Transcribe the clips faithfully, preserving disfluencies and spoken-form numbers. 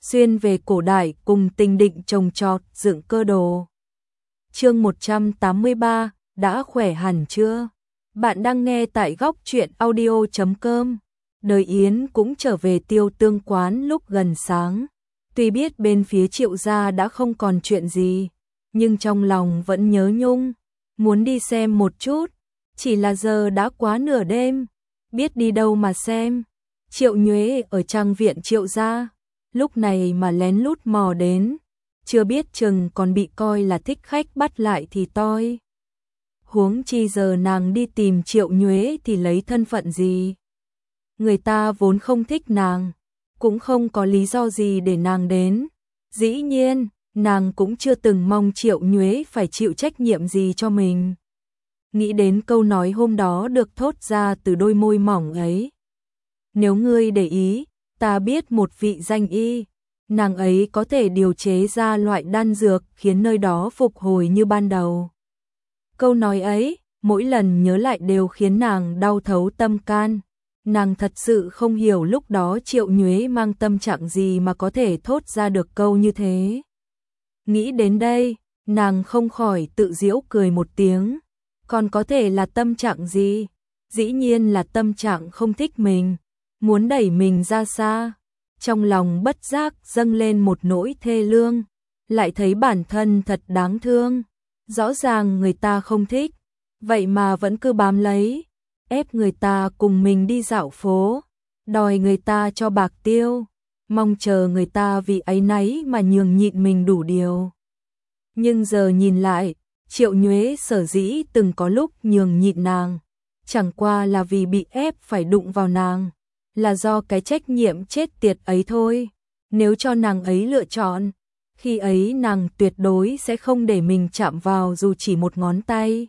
xuyên về cổ đại cùng tình định trồng trọt dựng cơ đồ. Chương một trăm tám mươi ba, đã khỏe hẳn chưa? Bạn đang nghe tại góc truyện audio chấm com. Đời Yến cũng trở về Tiêu Tương quán lúc gần sáng. Tuy biết bên phía Triệu gia đã không còn chuyện gì, nhưng trong lòng vẫn nhớ nhung, muốn đi xem một chút. Chỉ là giờ đã quá nửa đêm, biết đi đâu mà xem. Triệu Nhuế ở trang viện Triệu gia, lúc này mà lén lút mò đến, chưa biết chừng còn bị coi là thích khách bắt lại thì toi. Huống chi giờ nàng đi tìm Triệu Nhuế thì lấy thân phận gì? Người ta vốn không thích nàng, cũng không có lý do gì để nàng đến. Dĩ nhiên, nàng cũng chưa từng mong Triệu Nhuế phải chịu trách nhiệm gì cho mình. Nghĩ đến câu nói hôm đó được thốt ra từ đôi môi mỏng ấy. Nếu ngươi để ý, ta biết một vị danh y, nàng ấy có thể điều chế ra loại đan dược khiến nơi đó phục hồi như ban đầu. Câu nói ấy, mỗi lần nhớ lại đều khiến nàng đau thấu tâm can. Nàng thật sự không hiểu lúc đó Triệu Nhuế mang tâm trạng gì mà có thể thốt ra được câu như thế. Nghĩ đến đây, nàng không khỏi tự giễu cười một tiếng. Còn có thể là tâm trạng gì? Dĩ nhiên là tâm trạng không thích mình, muốn đẩy mình ra xa. Trong lòng bất giác dâng lên một nỗi thê lương, lại thấy bản thân thật đáng thương. Rõ ràng người ta không thích, vậy mà vẫn cứ bám lấy, ép người ta cùng mình đi dạo phố, đòi người ta cho bạc tiêu, mong chờ người ta vì áy náy mà nhường nhịn mình đủ điều. Nhưng giờ nhìn lại, Triệu Nhuế sở dĩ từng có lúc nhường nhịn nàng, chẳng qua là vì bị ép phải đụng vào nàng, là do cái trách nhiệm chết tiệt ấy thôi. Nếu cho nàng ấy lựa chọn, khi ấy nàng tuyệt đối sẽ không để mình chạm vào dù chỉ một ngón tay.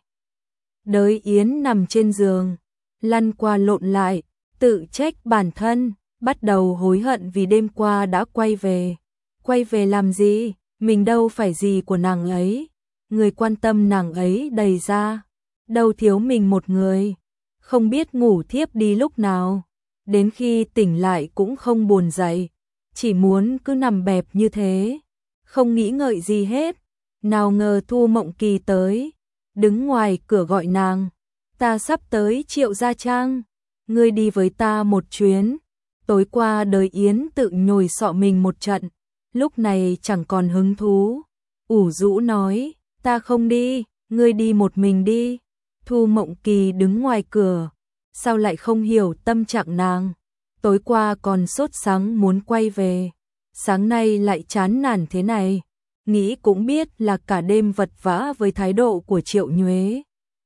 Đới Yến nằm trên giường, lăn qua lộn lại, tự trách bản thân, bắt đầu hối hận vì đêm qua đã quay về. Quay về làm gì? Mình đâu phải gì của nàng ấy. Người quan tâm nàng ấy đầy ra, đâu thiếu mình một người. Không biết ngủ thiếp đi lúc nào, đến khi tỉnh lại cũng không buồn dậy, chỉ muốn cứ nằm bẹp như thế, không nghĩ ngợi gì hết. Nào ngờ Thu Mộng Kỳ tới, đứng ngoài cửa gọi nàng. Ta sắp tới Triệu gia trang, ngươi đi với ta một chuyến. Tối qua Đời Yến tự nhồi sọ mình một trận, lúc này chẳng còn hứng thú, ủ rũ nói, ta không đi, ngươi đi một mình đi. Thu Mộng Kỳ đứng ngoài cửa, sao lại không hiểu tâm trạng nàng. Tối qua còn sốt sắng muốn quay về, sáng nay lại chán nản thế này. Nghĩ cũng biết là cả đêm vật vã với thái độ của Triệu Nhuế.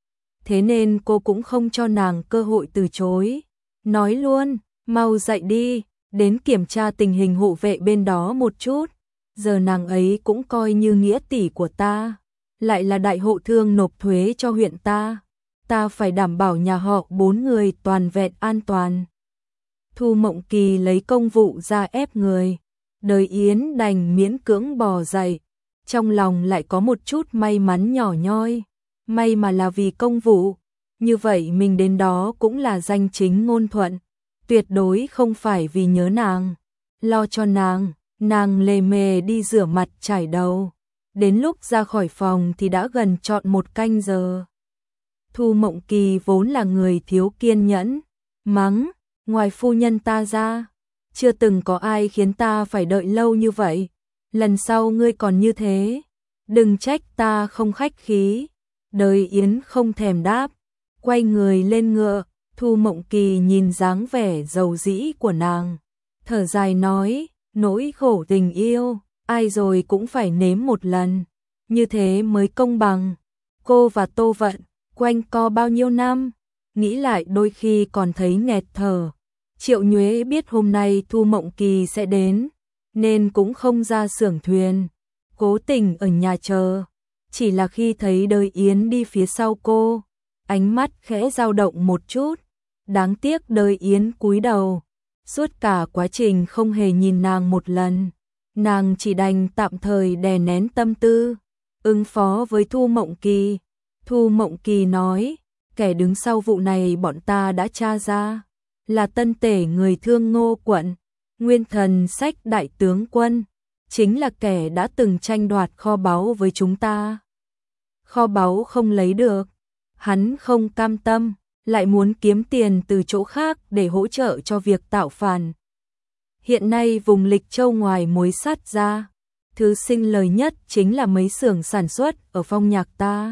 Thế nên cô cũng không cho nàng cơ hội từ chối. Nói luôn, mau dậy đi, đến kiểm tra tình hình hộ vệ bên đó một chút. Giờ nàng ấy cũng coi như nghĩa tỷ của ta, lại là đại hộ thương nộp thuế cho huyện ta. Ta phải đảm bảo nhà họ bốn người toàn vẹn an toàn. Thu Mộng Kỳ lấy công vụ ra ép người. Đời Yến đành miễn cưỡng bò dậy, trong lòng lại có một chút may mắn nhỏ nhoi. May mà là vì công vụ, như vậy mình đến đó cũng là danh chính ngôn thuận, tuyệt đối không phải vì nhớ nàng, lo cho nàng. Nàng lề mề đi rửa mặt chải đầu, đến lúc ra khỏi phòng thì đã gần trọn một canh giờ. Thu Mộng Kỳ vốn là người thiếu kiên nhẫn, mắng, ngoài phu nhân ta ra, chưa từng có ai khiến ta phải đợi lâu như vậy. Lần sau ngươi còn như thế, đừng trách ta không khách khí. Đời Yến không thèm đáp, quay người lên ngựa. Thu Mộng Kỳ nhìn dáng vẻ dầu dĩ của nàng, thở dài nói, nỗi khổ tình yêu, ai rồi cũng phải nếm một lần, như thế mới công bằng. Cô và Tô Vận quanh co bao nhiêu năm, nghĩ lại đôi khi còn thấy nghẹt thở. Triệu Nhuế biết hôm nay Thu Mộng Kỳ sẽ đến, nên cũng không ra xưởng thuyền, cố tình ở nhà chờ. Chỉ là khi thấy Đời Yến đi phía sau cô, ánh mắt khẽ dao động một chút. Đáng tiếc Đời Yến cúi đầu, suốt cả quá trình không hề nhìn nàng một lần. Nàng chỉ đành tạm thời đè nén tâm tư, ứng phó với Thu Mộng Kỳ. Thu Mộng Kỳ nói, kẻ đứng sau vụ này bọn ta đã tra ra, là tân tể người Thương Ngô quận. Nguyên Thần Sách đại tướng quân, chính là kẻ đã từng tranh đoạt kho báu với chúng ta. Kho báu không lấy được, hắn không cam tâm, lại muốn kiếm tiền từ chỗ khác để hỗ trợ cho việc tạo phản. Hiện nay vùng Lịch Châu ngoài mối sát ra, thứ sinh lời nhất chính là mấy xưởng sản xuất ở Phong Nhạc ta.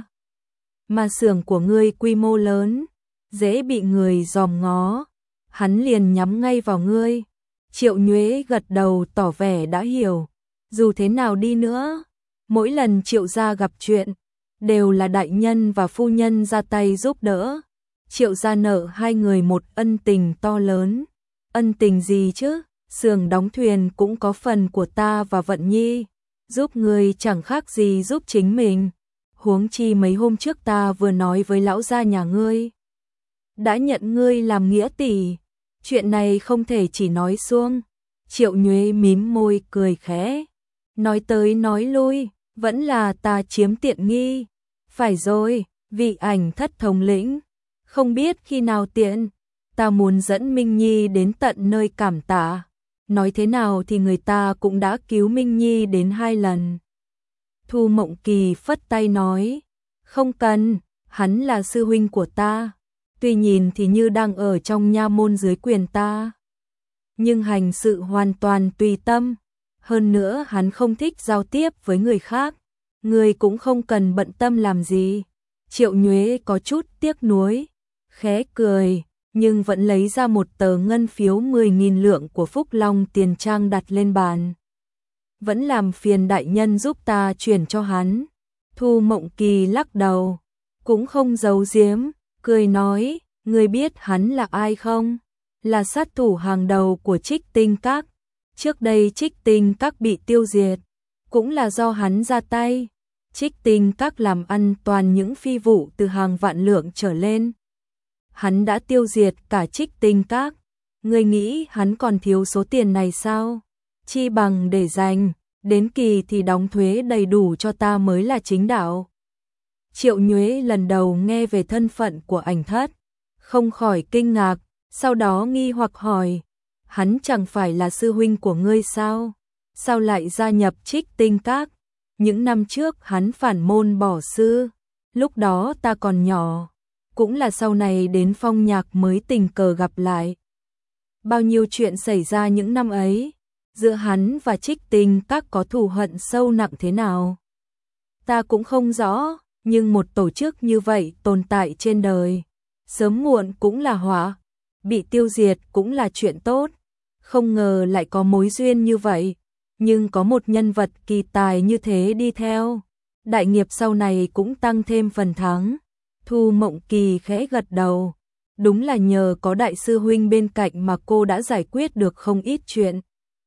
Mà xưởng của ngươi quy mô lớn, dễ bị người dòm ngó, hắn liền nhắm ngay vào ngươi. Triệu Nhuế gật đầu tỏ vẻ đã hiểu, dù thế nào đi nữa, mỗi lần Triệu gia gặp chuyện, đều là đại nhân và phu nhân ra tay giúp đỡ. Triệu gia nợ hai người một ân tình to lớn. Ân tình gì chứ? Xưởng đóng thuyền cũng có phần của ta và Vận Nhi, giúp người chẳng khác gì giúp chính mình. Huống chi mấy hôm trước ta vừa nói với lão gia nhà ngươi, đã nhận ngươi làm nghĩa tỷ, chuyện này không thể chỉ nói suông. Triệu Nhuế mím môi cười khẽ, nói tới nói lui, vẫn là ta chiếm tiện nghi. Phải rồi, vị ảnh thất thống lĩnh, không biết khi nào tiện, ta muốn dẫn Minh Nhi đến tận nơi cảm tạ. Nói thế nào thì người ta cũng đã cứu Minh Nhi đến hai lần. Thu Mộng Kỳ phất tay nói, không cần, hắn là sư huynh của ta, tuy nhìn thì như đang ở trong nha môn dưới quyền ta, nhưng hành sự hoàn toàn tùy tâm, hơn nữa hắn không thích giao tiếp với người khác, người cũng không cần bận tâm làm gì. Triệu Nhuế có chút tiếc nuối, khẽ cười, nhưng vẫn lấy ra một tờ ngân phiếu mười nghìn lượng của Phúc Long Tiền Trang đặt lên bàn. Vẫn làm phiền đại nhân giúp ta chuyển cho hắn. Thu Mộng Kỳ lắc đầu, cũng không giấu giếm, cười nói, ngươi biết hắn là ai không? Là sát thủ hàng đầu của Trích Tinh Các. Trước đây Trích Tinh Các bị tiêu diệt, cũng là do hắn ra tay. Trích Tinh Các làm ăn toàn những phi vụ từ hàng vạn lượng trở lên. Hắn đã tiêu diệt cả Trích Tinh Các. Ngươi nghĩ hắn còn thiếu số tiền này sao? Chi bằng để dành, đến kỳ thì đóng thuế đầy đủ cho ta mới là chính đạo. Triệu Nhuế lần đầu nghe về thân phận của Ảnh Thất, không khỏi kinh ngạc, sau đó nghi hoặc hỏi, hắn chẳng phải là sư huynh của ngươi sao? Sao lại gia nhập Trích Tinh Các? Những năm trước hắn phản môn bỏ sư, lúc đó ta còn nhỏ, cũng là sau này đến Phong Nhạc mới tình cờ gặp lại. Bao nhiêu chuyện xảy ra những năm ấy, giữa hắn và Trích Tinh Các có thù hận sâu nặng thế nào? Ta cũng không rõ, nhưng một tổ chức như vậy tồn tại trên đời, sớm muộn cũng là họa, bị tiêu diệt cũng là chuyện tốt. Không ngờ lại có mối duyên như vậy, nhưng có một nhân vật kỳ tài như thế đi theo, đại nghiệp sau này cũng tăng thêm phần thắng. Thu Mộng Kỳ khẽ gật đầu, đúng là nhờ có đại sư huynh bên cạnh mà cô đã giải quyết được không ít chuyện.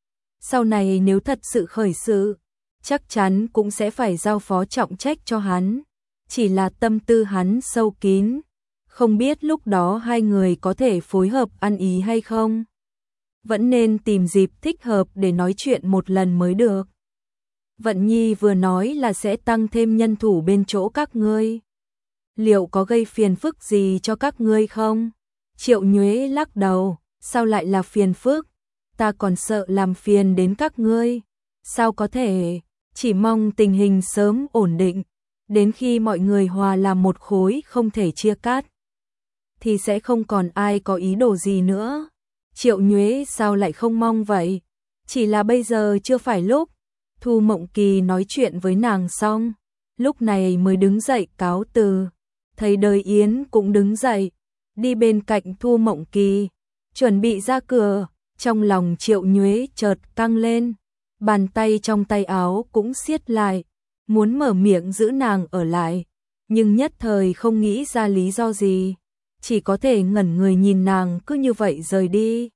Sau này nếu thật sự khởi sự, chắc chắn cũng sẽ phải giao phó trọng trách cho hắn. Chỉ là tâm tư hắn sâu kín, không biết lúc đó hai người có thể phối hợp ăn ý hay không. Vẫn nên tìm dịp thích hợp để nói chuyện một lần mới được. Vận Nhi vừa nói là sẽ tăng thêm nhân thủ bên chỗ các ngươi. Liệu có gây phiền phức gì cho các ngươi không? Triệu Nhuế lắc đầu, sao lại là phiền phức? Ta còn sợ làm phiền đến các ngươi. Sao có thể, chỉ mong tình hình sớm ổn định, đến khi mọi người hòa làm một khối không thể chia cắt, thì sẽ không còn ai có ý đồ gì nữa. Triệu Nhuế sao lại không mong vậy? Chỉ là bây giờ chưa phải lúc. Thu Mộng Kỳ nói chuyện với nàng xong, lúc này mới đứng dậy cáo từ. Thấy Đời Yến cũng đứng dậy, đi bên cạnh Thu Mộng Kỳ, chuẩn bị ra cửa. Trong lòng Triệu Nhuế chợt căng lên, bàn tay trong tay áo cũng siết lại, muốn mở miệng giữ nàng ở lại, nhưng nhất thời không nghĩ ra lý do gì, chỉ có thể ngẩn người nhìn nàng cứ như vậy rời đi.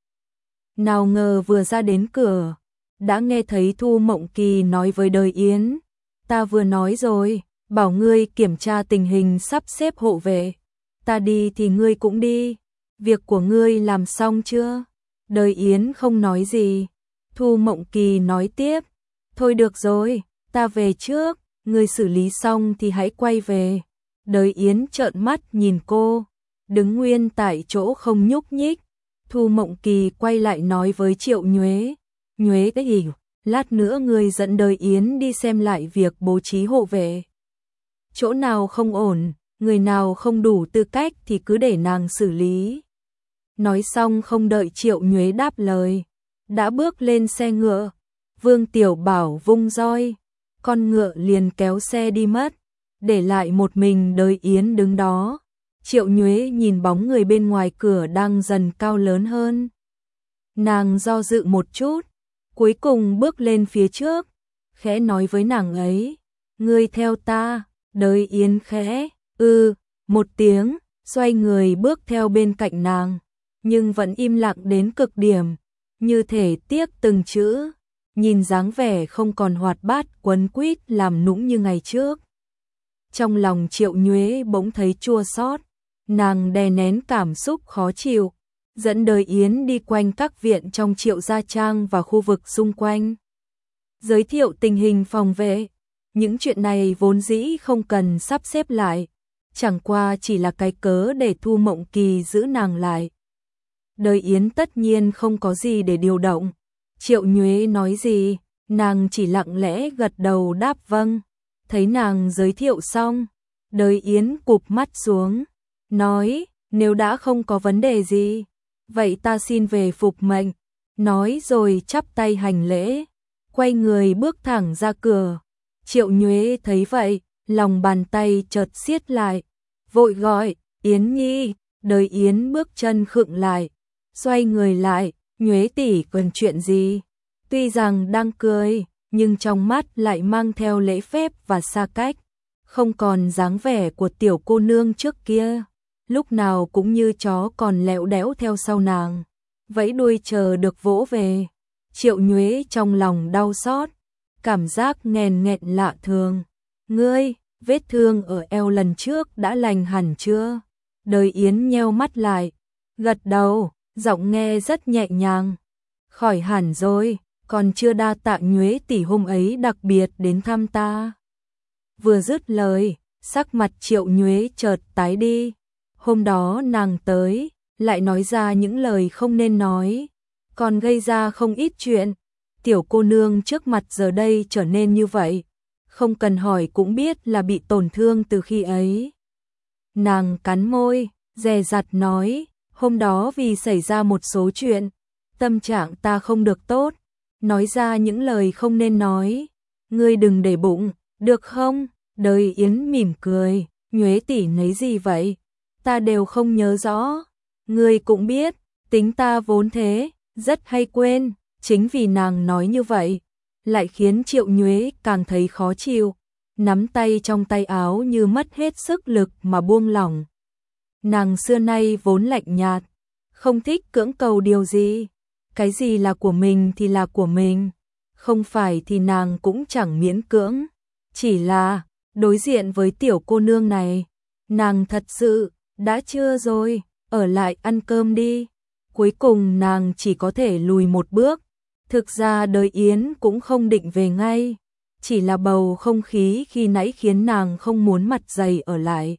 Nào ngờ vừa ra đến cửa, đã nghe thấy Thu Mộng Kỳ nói với Đời Yến, ta vừa nói rồi, bảo ngươi kiểm tra tình hình sắp xếp hộ vệ, ta đi thì ngươi cũng đi, việc của ngươi làm xong chưa? Đời Yến không nói gì. Thu Mộng Kỳ nói tiếp, thôi được rồi, ta về trước, ngươi xử lý xong thì hãy quay về. Đời Yến trợn mắt nhìn cô, đứng nguyên tại chỗ không nhúc nhích. Thu Mộng Kỳ quay lại nói với Triệu Nhuế, Nhuế cái hiểu, lát nữa ngươi dẫn Đời Yến đi xem lại việc bố trí hộ vệ. Chỗ nào không ổn, người nào không đủ tư cách thì cứ để nàng xử lý. Nói xong không đợi Triệu Nhuế đáp lời, đã bước lên xe ngựa. Vương Tiểu Bảo vung roi, con ngựa liền kéo xe đi mất, để lại một mình Đời Yến đứng đó. Triệu Nhuế nhìn bóng người bên ngoài cửa đang dần cao lớn hơn. Nàng do dự một chút, cuối cùng bước lên phía trước, khẽ nói với nàng ấy, ngươi theo ta. Đời Yến khẽ, ư, một tiếng, xoay người bước theo bên cạnh nàng, nhưng vẫn im lặng đến cực điểm, như thể tiếc từng chữ, nhìn dáng vẻ không còn hoạt bát quấn quýt làm nũng như ngày trước. Trong lòng Triệu Nhuế bỗng thấy chua xót, nàng đè nén cảm xúc khó chịu, dẫn Đời Yến đi quanh các viện trong Triệu gia trang và khu vực xung quanh. Giới thiệu tình hình phòng vệ, những chuyện này vốn dĩ không cần sắp xếp lại, chẳng qua chỉ là cái cớ để Thu Mộng Kỳ giữ nàng lại. Đời Yến tất nhiên không có gì để điều động. Triệu Nhuế nói gì, nàng chỉ lặng lẽ gật đầu đáp vâng. Thấy nàng giới thiệu xong, Đời Yến cụp mắt xuống, nói, nếu đã không có vấn đề gì, vậy ta xin về phục mệnh. Nói rồi chắp tay hành lễ, quay người bước thẳng ra cửa. Triệu Nhuế thấy vậy, lòng bàn tay chợt siết lại, vội gọi, Yến Nhi. Đời Yến bước chân khựng lại, xoay người lại, Nhuế tỷ cần chuyện gì? Tuy rằng đang cười, nhưng trong mắt lại mang theo lễ phép và xa cách, không còn dáng vẻ của tiểu cô nương trước kia, lúc nào cũng như chó còn lẹo đẽo theo sau nàng, vẫy đuôi chờ được vỗ về. Triệu Nhuế trong lòng đau xót, cảm giác nghèn nghẹn lạ thường. Ngươi, vết thương ở eo lần trước đã lành hẳn chưa? Đời Yến nheo mắt lại, gật đầu, giọng nghe rất nhẹ nhàng. Khỏi hẳn rồi, còn chưa đa tạ Nhuế tỷ hôm ấy đặc biệt đến thăm ta. Vừa dứt lời, sắc mặt Triệu Nhuế chợt tái đi. Hôm đó nàng tới, lại nói ra những lời không nên nói, còn gây ra không ít chuyện. Tiểu cô nương trước mặt giờ đây trở nên như vậy, không cần hỏi cũng biết là bị tổn thương từ khi ấy. Nàng cắn môi, dè dặt nói, hôm đó vì xảy ra một số chuyện, tâm trạng ta không được tốt, nói ra những lời không nên nói, ngươi đừng để bụng, được không? Đời Yến mỉm cười, Nhuế tỷ nấy gì vậy? Ta đều không nhớ rõ, ngươi cũng biết, tính ta vốn thế, rất hay quên. Chính vì nàng nói như vậy, lại khiến Triệu Nhuế càng thấy khó chịu, nắm tay trong tay áo như mất hết sức lực mà buông lỏng. Nàng xưa nay vốn lạnh nhạt, không thích cưỡng cầu điều gì, cái gì là của mình thì là của mình, không phải thì nàng cũng chẳng miễn cưỡng, chỉ là đối diện với tiểu cô nương này, nàng thật sự đã chưa rồi, ở lại ăn cơm đi. Cuối cùng nàng chỉ có thể lùi một bước. Thực ra Đời Yến cũng không định về ngay, chỉ là bầu không khí khi nãy khiến nàng không muốn mặt dày ở lại.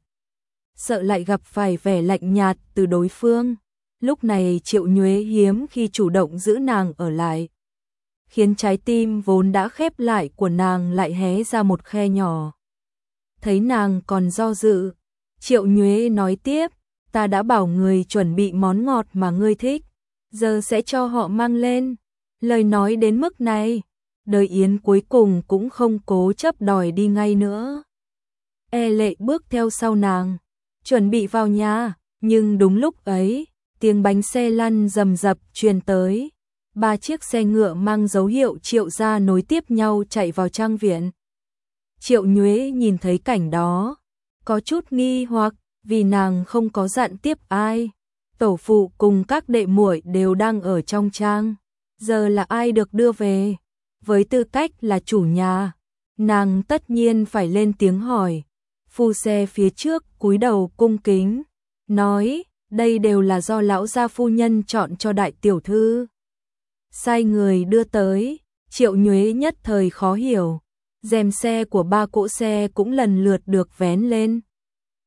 Sợ lại gặp phải vẻ lạnh nhạt từ đối phương, lúc này Triệu Nhuế hiếm khi chủ động giữ nàng ở lại, khiến trái tim vốn đã khép lại của nàng lại hé ra một khe nhỏ. Thấy nàng còn do dự, Triệu Nhuế nói tiếp, ta đã bảo người chuẩn bị món ngọt mà ngươi thích, giờ sẽ cho họ mang lên. Lời nói đến mức này, Đời Yến cuối cùng cũng không cố chấp đòi đi ngay nữa. E lệ bước theo sau nàng, chuẩn bị vào nhà, nhưng đúng lúc ấy, tiếng bánh xe lăn rầm rập truyền tới. Ba chiếc xe ngựa mang dấu hiệu Triệu gia nối tiếp nhau chạy vào trang viện. Triệu Nhuế nhìn thấy cảnh đó, có chút nghi hoặc, vì nàng không có dặn tiếp ai. Tổ phụ cùng các đệ muội đều đang ở trong trang. Giờ là ai được đưa về? Với tư cách là chủ nhà, nàng tất nhiên phải lên tiếng hỏi. Phu xe phía trước cúi đầu cung kính, nói, đây đều là do lão gia phu nhân chọn cho đại tiểu thư. Sai người đưa tới, Triệu Nhuế nhất thời khó hiểu. Rèm xe của ba cỗ xe cũng lần lượt được vén lên.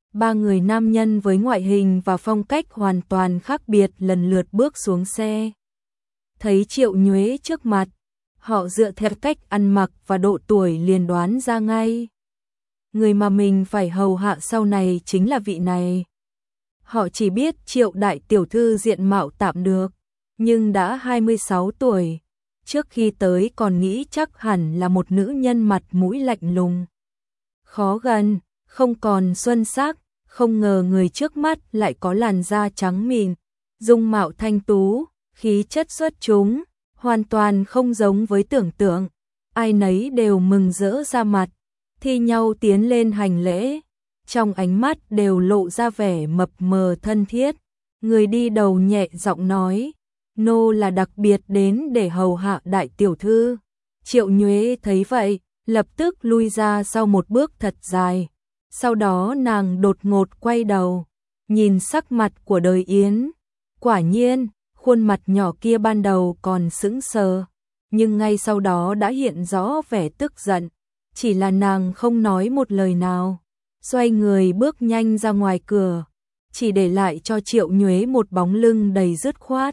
Ba người nam nhân với ngoại hình và phong cách hoàn toàn khác biệt lần lượt bước xuống xe. Thấy Triệu Nhuế trước mặt, họ dựa theo cách ăn mặc và độ tuổi liền đoán ra ngay. Người mà mình phải hầu hạ sau này chính là vị này. Họ chỉ biết Triệu đại tiểu thư diện mạo tạm được, nhưng đã hai mươi sáu tuổi. Trước khi tới còn nghĩ chắc hẳn là một nữ nhân mặt mũi lạnh lùng, khó gần, không còn xuân sắc, không ngờ người trước mắt lại có làn da trắng mịn, dung mạo thanh tú, khí chất xuất chúng, hoàn toàn không giống với tưởng tượng. Ai nấy đều mừng rỡ ra mặt, thi nhau tiến lên hành lễ, trong ánh mắt đều lộ ra vẻ mập mờ thân thiết. Người đi đầu nhẹ giọng nói, nô là đặc biệt đến để hầu hạ đại tiểu thư. Triệu Nhuế thấy vậy, lập tức lui ra sau một bước thật dài. Sau đó nàng đột ngột quay đầu, nhìn sắc mặt của Đời Yến. Quả nhiên, khuôn mặt nhỏ kia ban đầu còn sững sờ, nhưng ngay sau đó đã hiện rõ vẻ tức giận. Chỉ là nàng không nói một lời nào, xoay người bước nhanh ra ngoài cửa, chỉ để lại cho Triệu Nhuế một bóng lưng đầy dứt khoát.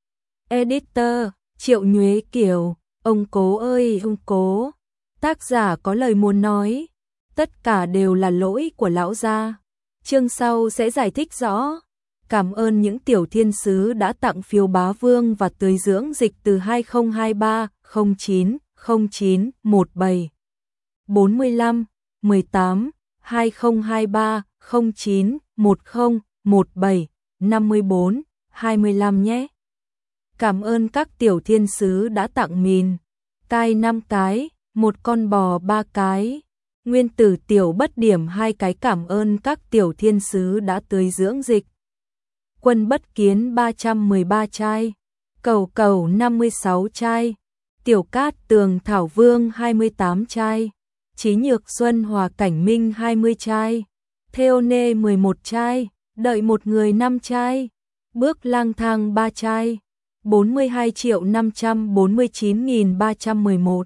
Editor, Triệu Nhuế Kiều, ông cố ơi ông cố, tác giả có lời muốn nói, tất cả đều là lỗi của lão gia. Chương sau sẽ giải thích rõ. Cảm ơn những tiểu thiên sứ đã tặng phiếu bá vương và tưới dưỡng dịch từ hai không hai ba không chín không chín một bảy bốn lăm mười tám hai không hai ba không chín một không một bảy năm bốn hai lăm nhé. Cảm ơn các tiểu thiên sứ đã tặng mìn cai năm cái, một con bò ba cái, nguyên tử tiểu bất điểm hai cái. Cảm ơn các tiểu thiên sứ đã tưới dưỡng dịch. Quân bất kiến ba trăm mười ba chai, cầu cầu năm mươi sáu chai, tiểu cát tường thảo vương hai mươi tám chai, trí nhược xuân hòa cảnh minh hai mươi chai, theo nê mười một chai, đợi một người năm chai, bước lang thang ba chai, bốn mươi hai triệu năm trăm bốn mươi chín nghìn ba trăm mười một,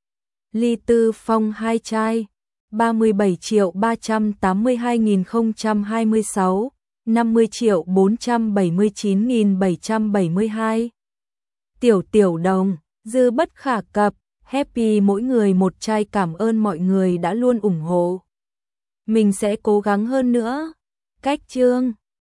ly tư phong hai chai, ba mươi bảy triệu ba trăm tám mươi hai nghìn không trăm hai mươi sáu, năm mươi triệu bốn trăm bảy mươi chín nghìn bảy trăm bảy mươi hai. Tiểu tiểu đồng, dư bất khả cập, happy mỗi người một chai. Cảm ơn mọi người đã luôn ủng hộ. Mình sẽ cố gắng hơn nữa. Cách chương